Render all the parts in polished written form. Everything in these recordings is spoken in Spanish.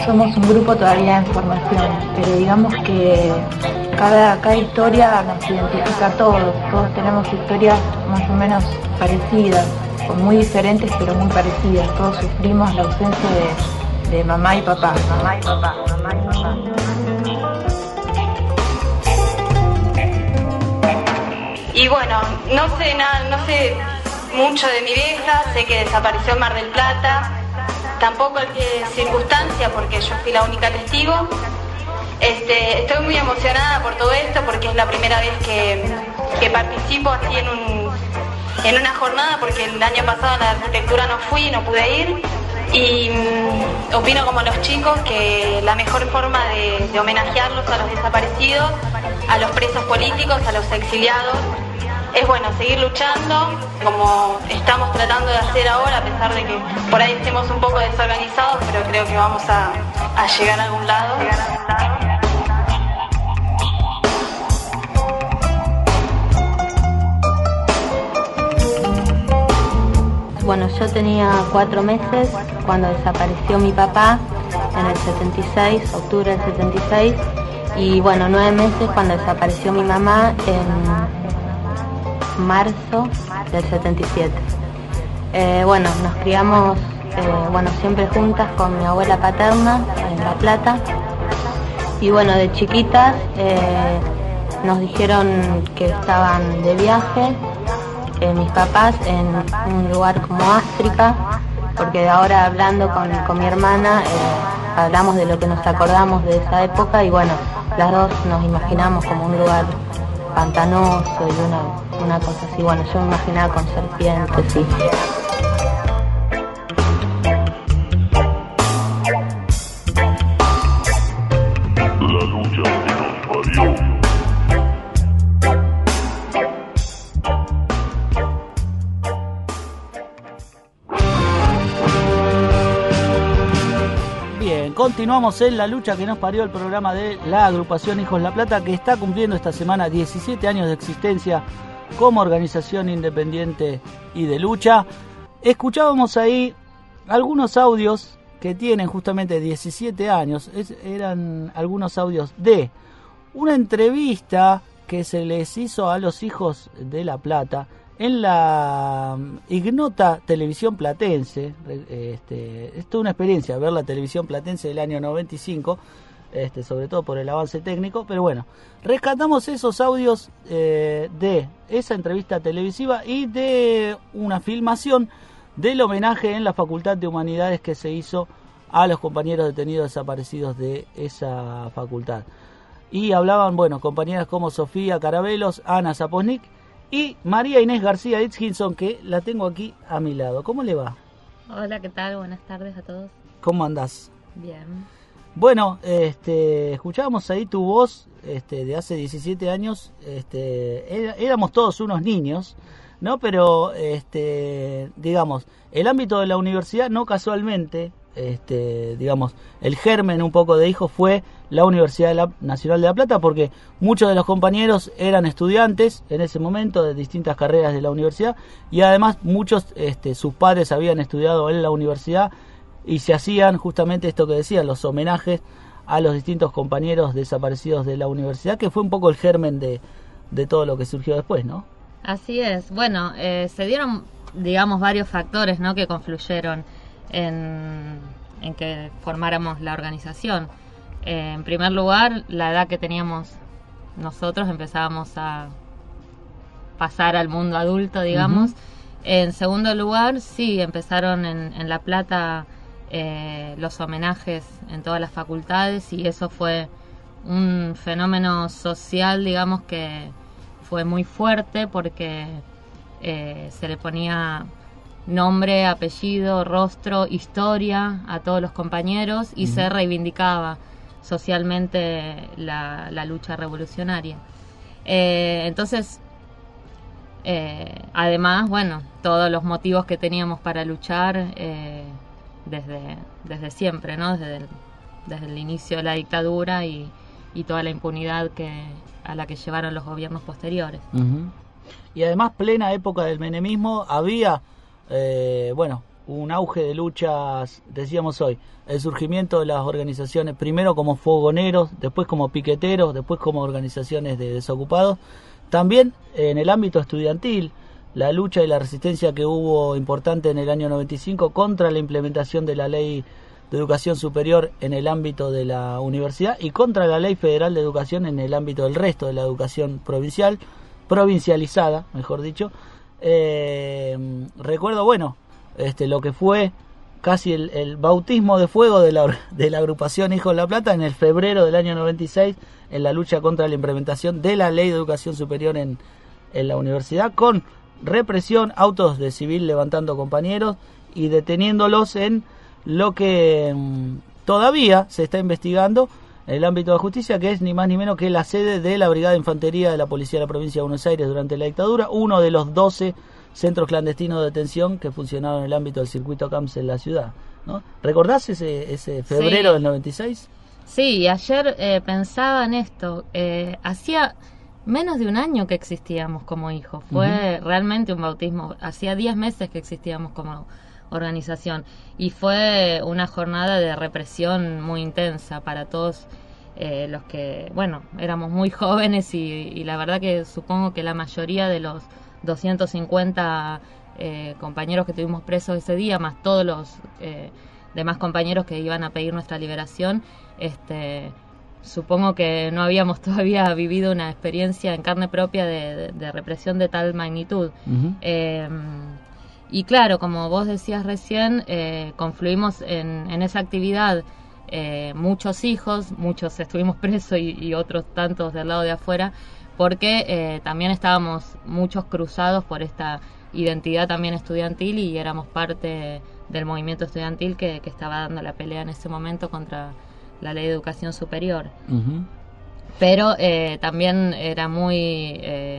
somos un grupo todavía en formación, pero digamos que cada historia nos identifica a todos. Todos tenemos historias más o menos parecidas, o muy diferentes pero muy parecidas. Todos sufrimos la ausencia de mamá y papá. Mamá y papá, mamá y papá. Y bueno, no sé nada, no sé mucho de mi vieja, sé que desapareció en Mar del Plata, tampoco qué circunstancia porque yo fui la única testigo. Estoy muy emocionada por todo esto porque es la primera vez que participo así en una jornada, porque el año pasado en la arquitectura no fui, no pude ir. Y opino como los chicos que la mejor forma de homenajearlos a los desaparecidos, a los presos políticos, a los exiliados, es bueno, seguir luchando como estamos tratando de hacer ahora, a pesar de que por ahí estemos un poco desorganizados, pero creo que vamos a llegar a algún lado. Bueno, yo tenía 4 meses cuando desapareció mi papá en el 76, octubre del 76, y bueno, 9 meses cuando desapareció mi mamá en marzo del 77. Bueno, nos criamos siempre juntas con mi abuela paterna en La Plata, y bueno, de chiquitas nos dijeron que estaban de viaje mis papás en un lugar como África, porque ahora hablando con mi hermana hablamos de lo que nos acordamos de esa época, y bueno, las dos nos imaginamos como un lugar pantanoso y una cosa así. Bueno, yo me imaginaba con serpientes y... La lucha que nos parió. Continuamos en La lucha que nos parió, el programa de la agrupación Hijos La Plata, que está cumpliendo esta semana 17 años de existencia como organización independiente y de lucha. Escuchábamos ahí algunos audios que tienen justamente 17 años. Eran algunos audios de una entrevista que se les hizo a los Hijos de La Plata en la ignota televisión platense. Es toda una experiencia ver la televisión platense del año 95, sobre todo por el avance técnico, pero bueno, rescatamos esos audios de esa entrevista televisiva y de una filmación del homenaje en la Facultad de Humanidades que se hizo a los compañeros detenidos desaparecidos de esa facultad. Y hablaban, bueno, compañeras como Sofía Carabelos, Ana Zaposnik y María Inés García Itchinson, que la tengo aquí a mi lado. ¿Cómo le va? Hola, ¿qué tal? Buenas tardes a todos. ¿Cómo andás? Bien. Bueno, escuchábamos ahí tu voz de hace 17 años. Éramos todos unos niños, ¿no? Pero, digamos, el ámbito de la universidad, no casualmente, digamos, el germen un poco de Hijos fue la Universidad Nacional de La Plata, porque muchos de los compañeros eran estudiantes en ese momento de distintas carreras de la universidad, y además muchos, sus padres habían estudiado en la universidad, y se hacían justamente esto que decía, los homenajes a los distintos compañeros desaparecidos de la universidad, que fue un poco el germen de todo lo que surgió después, ¿no? Así es. Bueno, se dieron, digamos, varios factores, ¿no?, que confluyeron en que formáramos la organización. En primer lugar, la edad que teníamos nosotros, empezábamos a pasar al mundo adulto, digamos. Uh-huh. En segundo lugar, sí, empezaron en La Plata los homenajes en todas las facultades, y eso fue un fenómeno social, digamos, que fue muy fuerte, porque se le ponía nombre, apellido, rostro, historia a todos los compañeros, y se reivindicaba socialmente la lucha revolucionaria. Entonces, además, bueno, todos los motivos que teníamos para luchar desde siempre, ¿no? Desde el inicio de la dictadura y toda la impunidad a la que llevaron los gobiernos posteriores. Uh-huh. Y además, plena época del menemismo, había un auge de luchas, decíamos hoy, el surgimiento de las organizaciones, primero como fogoneros, después como piqueteros, después como organizaciones de desocupados, también en el ámbito estudiantil, la lucha y la resistencia que hubo importante en el año 95 contra la implementación de la ley de educación superior en el ámbito de la universidad y contra la ley federal de educación en el ámbito del resto de la educación provincializada, mejor dicho. Recuerdo, bueno, lo que fue casi el bautismo de fuego de la agrupación Hijos de la Plata en el febrero del año 96 en la lucha contra la implementación de la ley de educación superior en la universidad, con represión, autos de civil levantando compañeros y deteniéndolos en lo que todavía se está investigando en el ámbito de la justicia, que es ni más ni menos que la sede de la Brigada de Infantería de la Policía de la Provincia de Buenos Aires durante la dictadura, uno de los 12 centros clandestinos de detención que funcionaron en el ámbito del circuito CAMS en la ciudad, ¿no? ¿Recordás ese febrero del 96? Sí, ayer pensaba en esto. Hacía menos de un año que existíamos como hijos. Fue realmente un bautismo. Hacía 10 meses que existíamos como organización. Y fue una jornada de represión muy intensa para todos los que, bueno, éramos muy jóvenes y la verdad que supongo que la mayoría de los 250 compañeros que tuvimos presos ese día, más todos los demás compañeros que iban a pedir nuestra liberación, supongo que no habíamos todavía vivido una experiencia en carne propia de represión de tal magnitud. Y claro, como vos decías recién, confluimos en esa actividad muchos hijos, muchos estuvimos presos y otros tantos del lado de afuera, porque también estábamos muchos cruzados por esta identidad también estudiantil y éramos parte del movimiento estudiantil que estaba dando la pelea en ese momento contra la ley de educación superior. Pero también era muy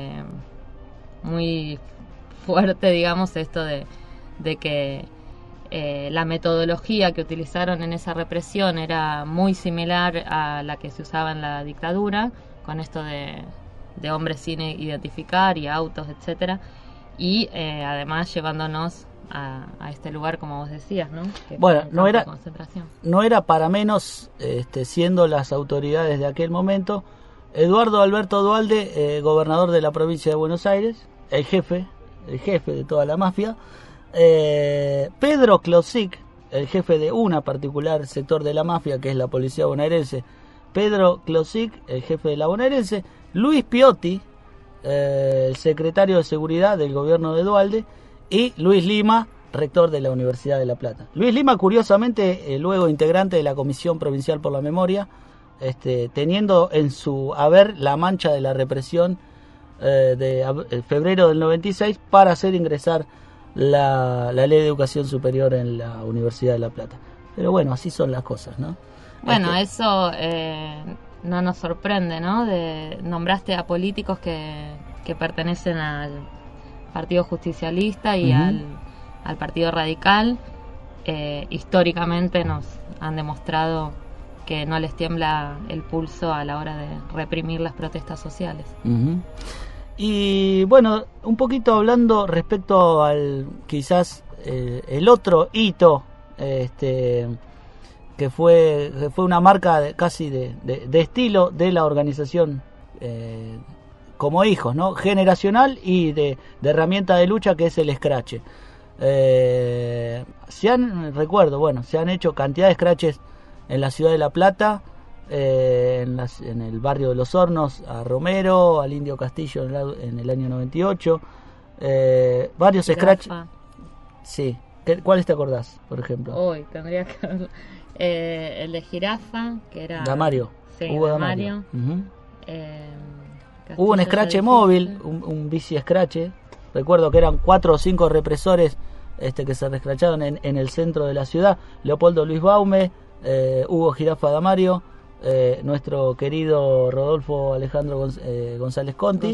fuerte, digamos, esto de que la metodología que utilizaron en esa represión era muy similar a la que se usaba en la dictadura, con esto de hombres sin identificar y autos, etcétera, y además llevándonos a este lugar, como vos decías, ¿no? Que bueno, no era para menos, siendo las autoridades de aquel momento, Eduardo Alberto Duhalde, gobernador de la provincia de Buenos Aires, el jefe de toda la mafia, Pedro Klosik, el jefe de una particular sector de la mafia, que es la policía bonaerense, Pedro Klosik, el jefe de la bonaerense, Luis Piotti, el secretario de seguridad del gobierno de Duhalde, y Luis Lima, rector de la Universidad de La Plata. Luis Lima, curiosamente, luego integrante de la Comisión Provincial por la Memoria, teniendo en su haber la mancha de la represión de febrero del 96 para hacer ingresar la ley de educación superior en la Universidad de La Plata. Pero bueno, así son las cosas, ¿no? Bueno, eso no nos sorprende, ¿no? Nombraste a políticos que pertenecen al Partido Justicialista y al Partido Radical. Históricamente nos han demostrado que no les tiembla el pulso a la hora de reprimir las protestas sociales. Y bueno, un poquito hablando respecto al quizás el otro hito que fue una marca casi de estilo de la organización como hijos, ¿no? Generacional y de herramienta de lucha, que es el scratch. Se han hecho cantidad de scratches en la ciudad de La Plata, en el barrio de Los Hornos, a Romero, al Indio Castillo en el año 98, varios scratch. Sí. ¿Cuáles te acordás, por ejemplo? Hoy tendría que el de Jirafa, que era Damario. Sí, Hugo Damario. Hubo un scratch móvil, un bici scratch. Recuerdo que eran 4 o 5 represores que se rescracharon en el centro de la ciudad. Leopoldo Luis Baume, Hugo Jirafa Damario, nuestro querido Rodolfo Alejandro González Conti.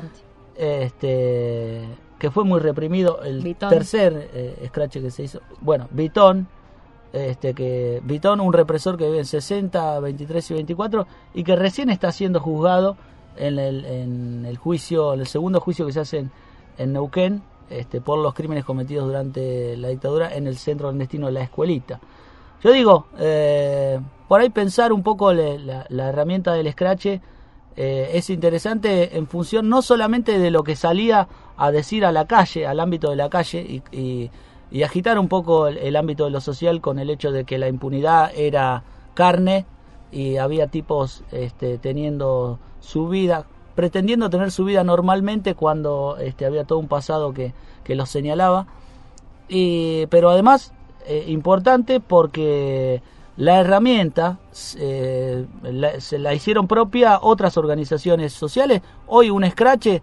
Que fue muy reprimido. El Vitón. Tercer scratch que se hizo. Bueno, Vitón. Vitón, un represor que vive en 60, 23 y 24 y que recién está siendo juzgado en el juicio, en el segundo juicio que se hace en Neuquén, por los crímenes cometidos durante la dictadura en el centro clandestino de La Escuelita. Yo digo, por ahí pensar un poco la herramienta del escrache es interesante en función no solamente de lo que salía a decir a la calle, al ámbito de la calle, y agitar un poco el ámbito de lo social con el hecho de que la impunidad era carne y había tipos teniendo su vida, pretendiendo tener su vida normalmente cuando había todo un pasado que los señalaba, pero además importante porque la herramienta se la hicieron propia otras organizaciones sociales. Hoy un escrache,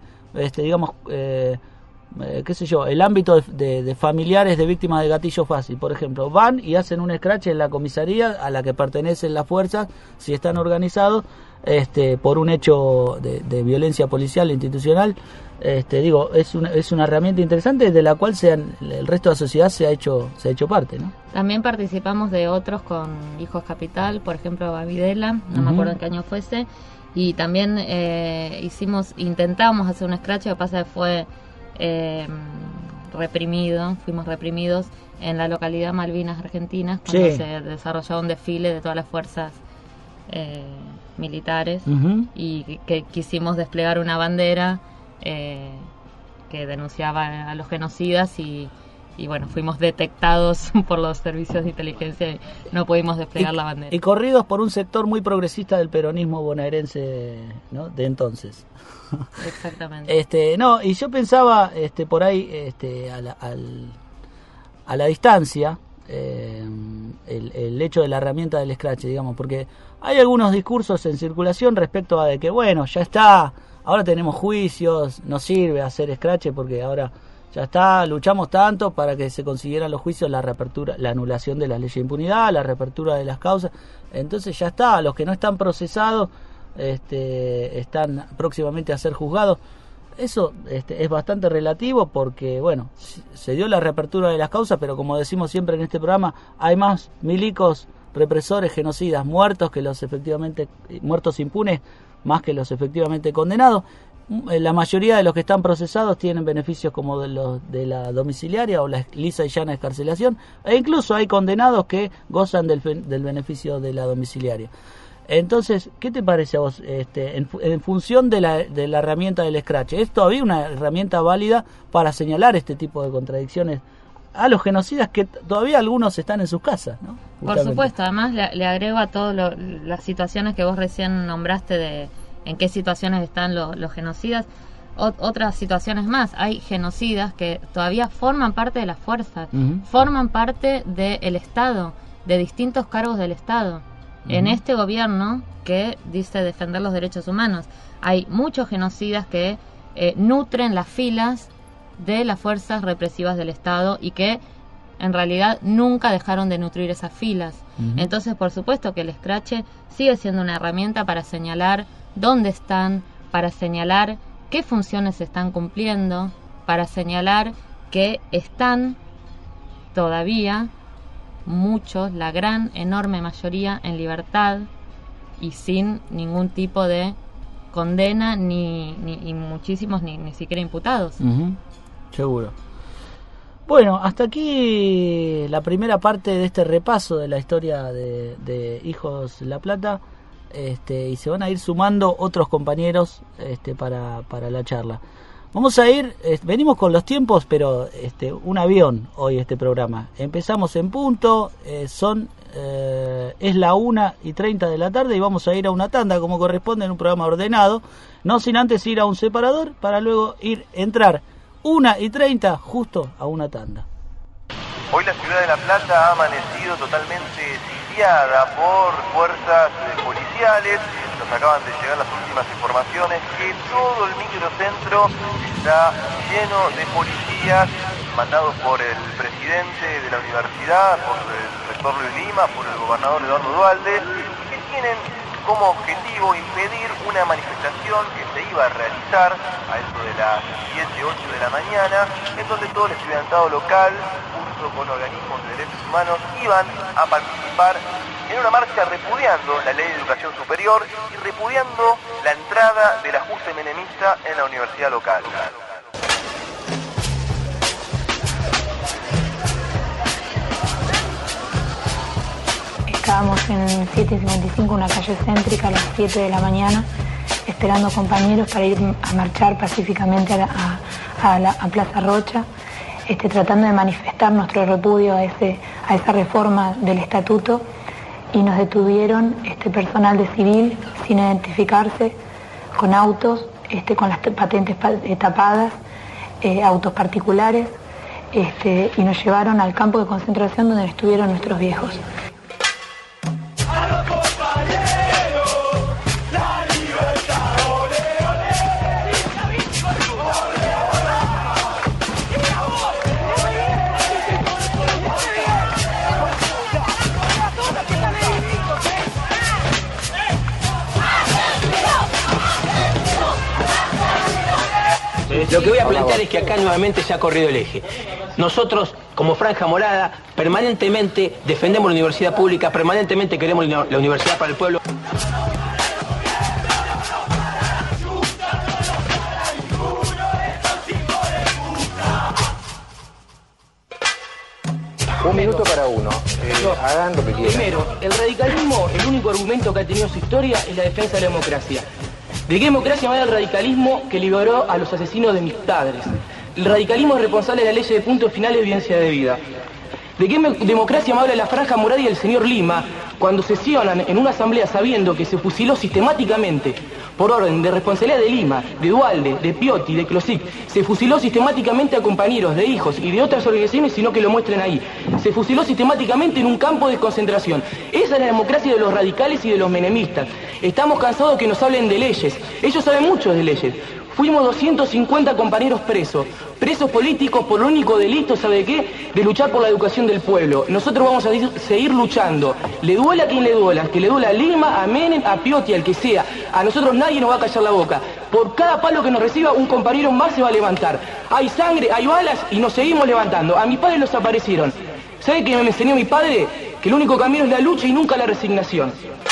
qué sé yo, el ámbito de familiares de víctimas de gatillo fácil, por ejemplo, van y hacen un escrache en la comisaría a la que pertenecen las fuerzas, si están organizados, por un hecho de violencia policial institucional. Es una herramienta interesante de la cual el resto de la sociedad se ha hecho parte, ¿no? También participamos de otros con Hijos Capital, por ejemplo Bavidela, no me acuerdo en qué año fuese, y también intentamos hacer un escrache, lo que pasa es que fue fuimos reprimidos en la localidad Malvinas Argentinas cuando se desarrolló un desfile de todas las fuerzas militares y que quisimos desplegar una bandera que denunciaba a los genocidas y bueno, fuimos detectados por los servicios de inteligencia y no pudimos desplegar la bandera. Y corridos por un sector muy progresista del peronismo bonaerense, ¿no?, de entonces. Exactamente. Y yo pensaba por ahí a la distancia el hecho de la herramienta del escrache, digamos, porque hay algunos discursos en circulación respecto a de que bueno, ya está, ahora tenemos juicios, no sirve hacer escrache porque ahora ya está, luchamos tanto para que se consiguieran los juicios, la reapertura, la anulación de las leyes de impunidad, la reapertura de las causas, entonces ya está, los que no están procesados están próximamente a ser juzgados. Eso es bastante relativo porque, bueno, se dio la reapertura de las causas, pero como decimos siempre en este programa, hay más milicos, represores, genocidas muertos que los efectivamente muertos impunes, más que los efectivamente condenados. La mayoría de los que están procesados tienen beneficios como de la domiciliaria o la lisa y llana escarcelación, e incluso hay condenados que gozan del beneficio de la domiciliaria. Entonces, ¿qué te parece a vos en función de la herramienta del escrache? ¿Es todavía una herramienta válida para señalar este tipo de contradicciones a los genocidas que todavía algunos están en sus casas, ¿no? Por supuesto, además le agrego a todas las situaciones que vos recién nombraste de en qué situaciones están los genocidas, otras situaciones más. Hay genocidas que todavía forman parte de las fuerzas, forman parte del Estado, de distintos cargos del Estado. En este gobierno que dice defender los derechos humanos, hay muchos genocidas que nutren las filas de las fuerzas represivas del Estado y que en realidad nunca dejaron de nutrir esas filas. Entonces, por supuesto que el escrache sigue siendo una herramienta para señalar dónde están, para señalar qué funciones se están cumpliendo, para señalar que están todavía muchos, la gran, enorme mayoría, en libertad y sin ningún tipo de condena, ni muchísimos ni siquiera imputados. Seguro. Bueno, hasta aquí la primera parte de este repaso de la historia de Hijos La Plata, y se van a ir sumando otros compañeros para la charla. Vamos a ir, venimos con los tiempos, pero un avión hoy este programa. Empezamos en punto, es la 1:30 de la tarde y vamos a ir a una tanda como corresponde en un programa ordenado, no sin antes ir a un separador para luego entrar 1:30 justo a una tanda. Hoy la ciudad de La Plata ha amanecido totalmente sitiada por fuerzas policiales. Nos acaban de llegar las últimas informaciones que todo el microcentro está lleno de policías mandados por el presidente de la universidad, por el rector Luis Lima, por el gobernador Eduardo Duhalde, que tienen como objetivo impedir una manifestación que se iba a realizar a eso de las 7, 8 de la mañana, en donde todo el estudiantado local, junto con organismos de derechos humanos, iban a participar en una marcha repudiando la ley de educación superior y repudiando la entrada del ajuste menemista en la universidad local. estábamos en 7:55, una calle céntrica, a las 7 de la mañana, esperando compañeros para ir a marchar pacíficamente a Plaza Rocha, tratando de manifestar nuestro repudio a esa reforma del estatuto, y nos detuvieron personal de civil sin identificarse, con autos, con las patentes tapadas, autos particulares, y nos llevaron al campo de concentración donde estuvieron nuestros viejos. Lo que voy a plantear es que acá nuevamente se ha corrido el eje. Nosotros, como Franja Morada, permanentemente defendemos la universidad pública, permanentemente queremos la universidad para el pueblo. Un minuto para uno. Hagan lo que quieran. Primero, el radicalismo, el único argumento que ha tenido su historia es la defensa de la democracia. ¿De qué democracia me da el radicalismo que liberó a los asesinos de mis padres? El radicalismo es responsable de la ley de puntos finales de evidencia de vida. ¿De qué democracia me habla la Franja Morada y el señor Lima cuando sesionan en una asamblea sabiendo que se fusiló sistemáticamente, por orden de responsabilidad de Lima, de Duhalde, de Piotti, de Closic, se fusiló sistemáticamente a compañeros de hijos y de otras organizaciones, sino que lo muestren ahí? Se fusiló sistemáticamente en un campo de concentración. Esa es la democracia de los radicales y de los menemistas. Estamos cansados de que nos hablen de leyes. Ellos saben mucho de leyes. Fuimos 250 compañeros presos políticos por el único delito, ¿sabe qué? De luchar por la educación del pueblo. Nosotros vamos a seguir luchando. Le duela a quien le duela, que le duela a Lima, a Menem, a Piotti, al que sea. A nosotros nadie nos va a callar la boca. Por cada palo que nos reciba, un compañero más se va a levantar. Hay sangre, hay balas y nos seguimos levantando. A mis padres los aparecieron. ¿Sabe qué me enseñó mi padre? Que el único camino es la lucha y nunca la resignación.